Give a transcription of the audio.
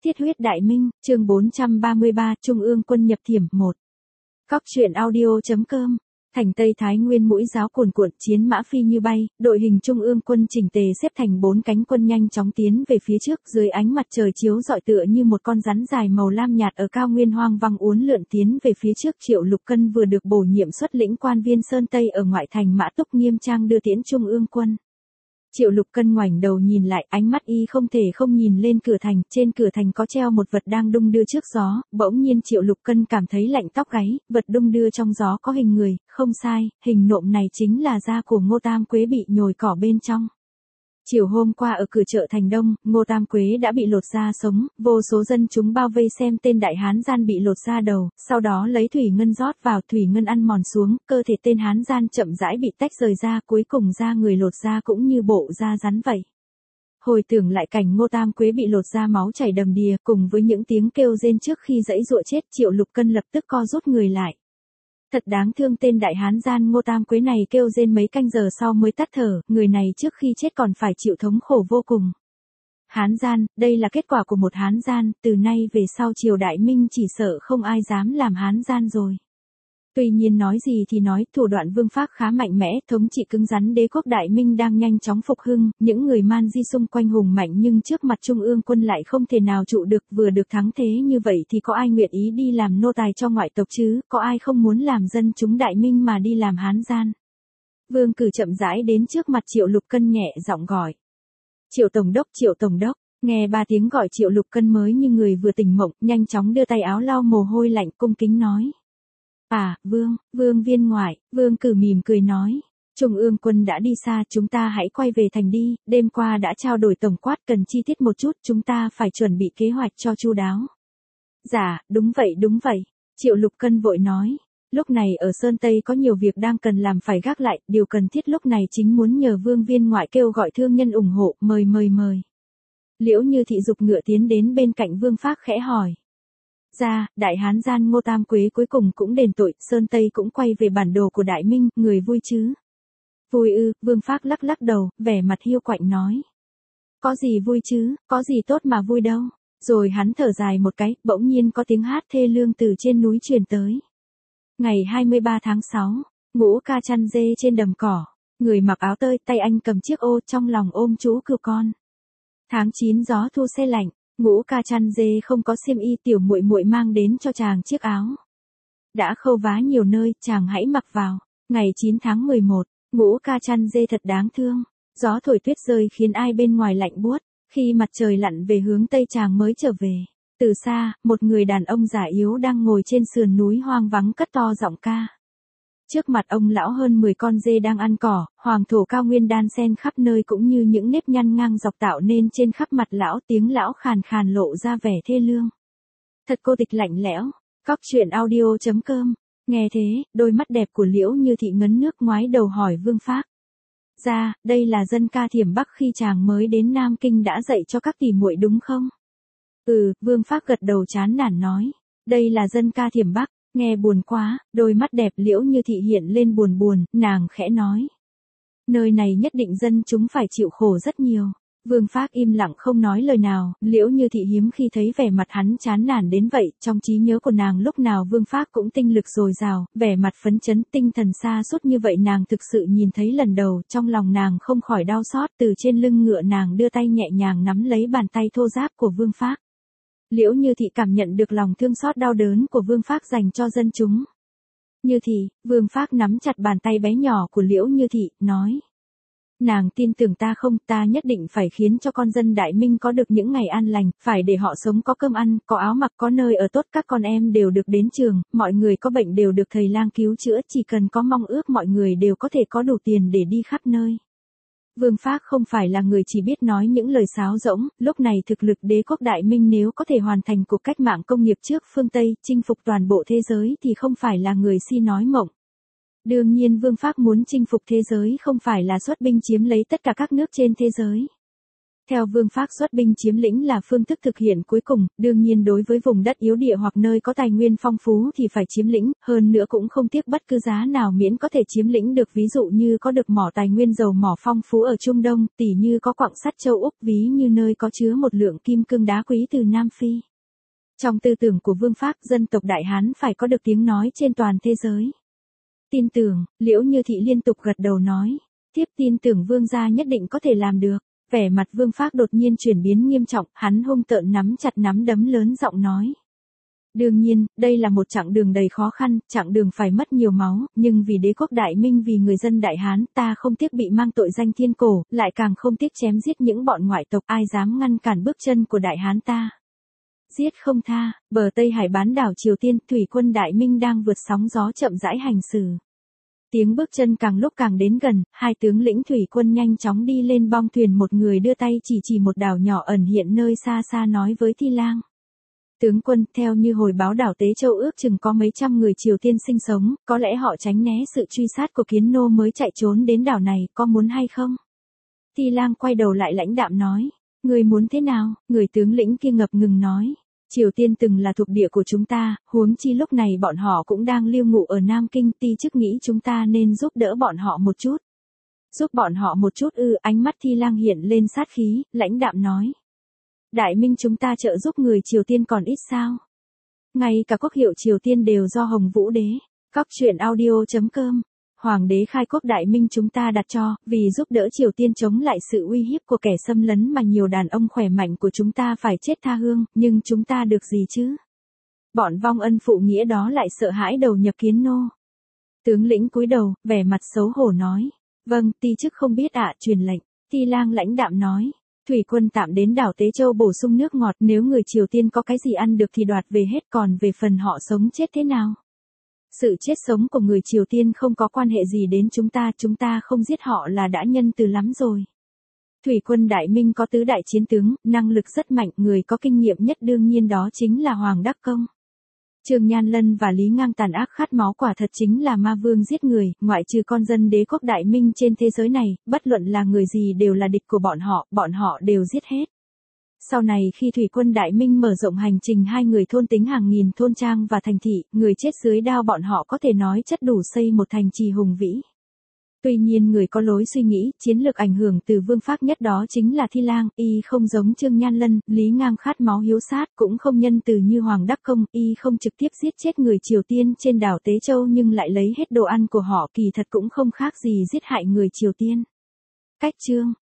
Thiết huyết Đại Minh, chương 433, Trung ương quân nhập Thiểm 1. Cóc truyện audio.com. Thành Tây Thái Nguyên mũi giáo cuồn cuộn, chiến mã phi như bay, đội hình Trung ương quân chỉnh tề xếp thành 4 cánh quân nhanh chóng tiến về phía trước, dưới ánh mặt trời chiếu rọi tựa như một con rắn dài màu lam nhạt ở cao nguyên hoang vắng uốn lượn tiến về phía trước. Triệu Lục Cân vừa được bổ nhiệm xuất lĩnh quan viên Sơn Tây ở ngoại thành Mã Túc nghiêm trang đưa tiễn Trung ương quân. Triệu Lục Cân ngoảnh đầu nhìn lại, ánh mắt y không thể không nhìn lên cửa thành, trên cửa thành có treo một vật đang đung đưa trước gió, bỗng nhiên Triệu Lục Cân cảm thấy lạnh tóc gáy, vật đung đưa trong gió có hình người, không sai, hình nộm này chính là da của Ngô Tam Quế bị nhồi cỏ bên trong. Chiều hôm qua ở cửa chợ Thành Đông, Ngô Tam Quế đã bị lột da sống, vô số dân chúng bao vây xem tên đại hán gian bị lột da đầu, sau đó lấy thủy ngân rót vào, thủy ngân ăn mòn xuống, cơ thể tên hán gian chậm rãi bị tách rời ra, cuối cùng da người lột da cũng như bộ da rắn vậy. Hồi tưởng lại cảnh Ngô Tam Quế bị lột da máu chảy đầm đìa, cùng với những tiếng kêu rên trước khi giãy giụa chết, Triệu Lục Cân lập tức co rút người lại. Thật đáng thương, tên đại hán gian Ngô Tam Quế này kêu rên mấy canh giờ sau mới tắt thở, người này trước khi chết còn phải chịu thống khổ vô cùng. Hán gian, đây là kết quả của một hán gian, từ nay về sau triều Đại Minh chỉ sợ không ai dám làm hán gian rồi. Tuy nhiên nói gì thì nói, thủ đoạn Vương Phác khá mạnh mẽ, thống trị cứng rắn, đế quốc Đại Minh đang nhanh chóng phục hưng, những người man di xung quanh hùng mạnh nhưng trước mặt Trung ương quân lại không thể nào trụ được, vừa được thắng thế như vậy thì có ai nguyện ý đi làm nô tài cho ngoại tộc chứ, có ai không muốn làm dân chúng Đại Minh mà đi làm hán gian. Vương Cử chậm rãi đến trước mặt Triệu Lục Cân nhẹ giọng gọi. Triệu Tổng đốc, Triệu Tổng đốc. Nghe 3 tiếng gọi Triệu Lục Cân mới như người vừa tỉnh mộng, nhanh chóng đưa tay áo lau mồ hôi lạnh, cung kính nói. À, Vương viên ngoại, Vương Cử mỉm cười nói. Trung ương quân đã đi xa, chúng ta hãy quay về thành đi, đêm qua đã trao đổi tổng quát, cần chi tiết một chút, chúng ta phải chuẩn bị kế hoạch cho chu đáo. Dạ, đúng vậy, Triệu Lục Cân vội nói. Lúc này ở Sơn Tây có nhiều việc đang cần làm phải gác lại, điều cần thiết lúc này chính muốn nhờ Vương viên ngoại kêu gọi thương nhân ủng hộ, mời. Liễu Như Thị giục ngựa tiến đến bên cạnh Vương Phác khẽ hỏi. Ra, đại hán gian Ngô Tam Quế cuối cùng cũng đền tội, Sơn Tây cũng quay về bản đồ của Đại Minh, người vui chứ? Vui ư? Vương Phác lắc đầu, vẻ mặt hiu quạnh nói. Có gì vui chứ, có gì tốt mà vui đâu. Rồi hắn thở dài một cái, bỗng nhiên có tiếng hát thê lương từ trên núi truyền tới. Ngày 23 tháng 6, Ngũ ca chăn dê trên đầm cỏ, người mặc áo tơi, tay anh cầm chiếc ô, trong lòng ôm chú cừu con. Tháng 9 gió thu se lạnh. Ngũ ca chăn dê không có xiêm y, tiểu muội muội mang đến cho chàng chiếc áo. Đã khâu vá nhiều nơi, chàng hãy mặc vào. Ngày 9 tháng 11, Ngũ ca chăn dê thật đáng thương. Gió thổi tuyết rơi khiến ai bên ngoài lạnh buốt. Khi mặt trời lặn về hướng tây chàng mới trở về. Từ xa, một người đàn ông già yếu đang ngồi trên sườn núi hoang vắng cất to giọng ca. Trước mặt ông lão hơn 10 con dê đang ăn cỏ, hoàng thổ cao nguyên đan xen khắp nơi cũng như những nếp nhăn ngang dọc tạo nên trên khắp mặt lão, tiếng lão khàn khàn lộ ra vẻ thê lương. Thật cô tịch lạnh lẽo. Cóc truyện audio.com. Nghe thế, đôi mắt đẹp của Liễu Như Thị ngấn nước, ngoái đầu hỏi Vương Phác. Ra, đây là dân ca Thiểm Bắc khi chàng mới đến Nam Kinh đã dạy cho các tỷ muội đúng không? Vương Phác gật đầu chán nản nói. Đây là dân ca Thiểm Bắc. Nghe buồn quá, đôi mắt đẹp Liễu Như Thị hiện lên buồn, nàng khẽ nói. Nơi này nhất định dân chúng phải chịu khổ rất nhiều. Vương Phác im lặng không nói lời nào, Liễu Như Thị hiếm khi thấy vẻ mặt hắn chán nản đến vậy, trong trí nhớ của nàng lúc nào Vương Phác cũng tinh lực dồi dào, vẻ mặt phấn chấn, tinh thần sa sút như vậy nàng thực sự nhìn thấy lần đầu, trong lòng nàng không khỏi đau xót, từ trên lưng ngựa nàng đưa tay nhẹ nhàng nắm lấy bàn tay thô ráp của Vương Phác. Liễu Như Thị cảm nhận được lòng thương xót đau đớn của Vương Phác dành cho dân chúng. Như Thị, Vương Phác nắm chặt bàn tay bé nhỏ của Liễu Như Thị, nói. Nàng tin tưởng ta không, ta nhất định phải khiến cho con dân Đại Minh có được những ngày an lành, phải để họ sống có cơm ăn, có áo mặc, có nơi ở tốt, các con em đều được đến trường, mọi người có bệnh đều được thầy lang cứu chữa, chỉ cần có mong ước mọi người đều có thể có đủ tiền để đi khắp nơi. Vương Phác không phải là người chỉ biết nói những lời sáo rỗng, lúc này thực lực đế quốc Đại Minh nếu có thể hoàn thành cuộc cách mạng công nghiệp trước phương Tây, chinh phục toàn bộ thế giới thì không phải là người si nói mộng. Đương nhiên Vương Phác muốn chinh phục thế giới không phải là xuất binh chiếm lấy tất cả các nước trên thế giới. Theo Vương Phác xuất binh chiếm lĩnh là phương thức thực hiện cuối cùng, đương nhiên đối với vùng đất yếu địa hoặc nơi có tài nguyên phong phú thì phải chiếm lĩnh, hơn nữa cũng không tiếc bất cứ giá nào miễn có thể chiếm lĩnh được, ví dụ như có được mỏ tài nguyên dầu mỏ phong phú ở Trung Đông, tỉ như có quặng sắt châu Úc, ví như nơi có chứa một lượng kim cương đá quý từ Nam Phi. Trong tư tưởng của Vương Phác, dân tộc Đại Hán phải có được tiếng nói trên toàn thế giới. Tin tưởng, Liễu Như Thị liên tục gật đầu nói, tiếp tin tưởng Vương gia nhất định có thể làm được. Vẻ mặt Vương Phác đột nhiên chuyển biến nghiêm trọng, hắn hung tợn nắm chặt nắm đấm lớn giọng nói. Đương nhiên, đây là một chặng đường đầy khó khăn, chặng đường phải mất nhiều máu, nhưng vì đế quốc Đại Minh, vì người dân Đại Hán, ta không tiếc bị mang tội danh thiên cổ, lại càng không tiếc chém giết những bọn ngoại tộc, ai dám ngăn cản bước chân của Đại Hán ta. Giết không tha, bờ Tây Hải bán đảo Triều Tiên, thủy quân Đại Minh đang vượt sóng gió chậm rãi hành xử. Tiếng bước chân càng lúc càng đến gần, hai tướng lĩnh thủy quân nhanh chóng đi lên bong thuyền, một người đưa tay chỉ một đảo nhỏ ẩn hiện nơi xa xa nói với Thi Lang. Tướng quân, theo như hồi báo đảo Tế Châu ước chừng có mấy trăm người Triều Tiên sinh sống, có lẽ họ tránh né sự truy sát của Kiến Nô mới chạy trốn đến đảo này, có muốn hay không? Thi Lang quay đầu lại lãnh đạm nói, người muốn thế nào? Người tướng lĩnh kia ngập ngừng nói. Triều Tiên từng là thuộc địa của chúng ta, huống chi lúc này bọn họ cũng đang lưu ngụ ở Nam Kinh, ti chức nghĩ chúng ta nên giúp đỡ bọn họ một chút. Giúp bọn họ một chút ư? Ánh mắt Thi Lang hiện lên sát khí, lãnh đạm nói. Đại Minh chúng ta trợ giúp người Triều Tiên còn ít sao? Ngay cả quốc hiệu Triều Tiên đều do Hồng Vũ Đế. Các truyện audio.com. Hoàng đế khai quốc Đại Minh chúng ta đặt cho, vì giúp đỡ Triều Tiên chống lại sự uy hiếp của kẻ xâm lấn mà nhiều đàn ông khỏe mạnh của chúng ta phải chết tha hương, nhưng chúng ta được gì chứ? Bọn vong ân phụ nghĩa đó lại sợ hãi đầu nhập Kiến Nô. Tướng lĩnh cúi đầu, vẻ mặt xấu hổ nói. Vâng, ti chức không biết ạ, truyền lệnh. Thi Lang lãnh đạm nói. Thủy quân tạm đến đảo Tế Châu bổ sung nước ngọt, nếu người Triều Tiên có cái gì ăn được thì đoạt về hết, còn về phần họ sống chết thế nào? Sự chết sống của người Triều Tiên không có quan hệ gì đến chúng ta không giết họ là đã nhân từ lắm rồi. Thủy quân Đại Minh có tứ đại chiến tướng, năng lực rất mạnh, người có kinh nghiệm nhất đương nhiên đó chính là Hoàng Đắc Công. Trương Nhan Lân và Lý Ngang tàn ác khát máu quả thật chính là ma vương giết người, ngoại trừ con dân đế quốc Đại Minh trên thế giới này, bất luận là người gì đều là địch của bọn họ đều giết hết. Sau này khi thủy quân Đại Minh mở rộng hành trình, hai người thôn tính hàng nghìn thôn trang và thành thị, người chết dưới đao bọn họ có thể nói chất đủ xây một thành trì hùng vĩ. Tuy nhiên người có lối suy nghĩ, chiến lược ảnh hưởng từ Vương Phác nhất đó chính là Thi Lang, y không giống Trương Nhan Lân, Lý Ngang khát máu hiếu sát, cũng không nhân từ như Hoàng Đắc Công, y không trực tiếp giết chết người Triều Tiên trên đảo Tế Châu nhưng lại lấy hết đồ ăn của họ, kỳ thật cũng không khác gì giết hại người Triều Tiên. Cách chương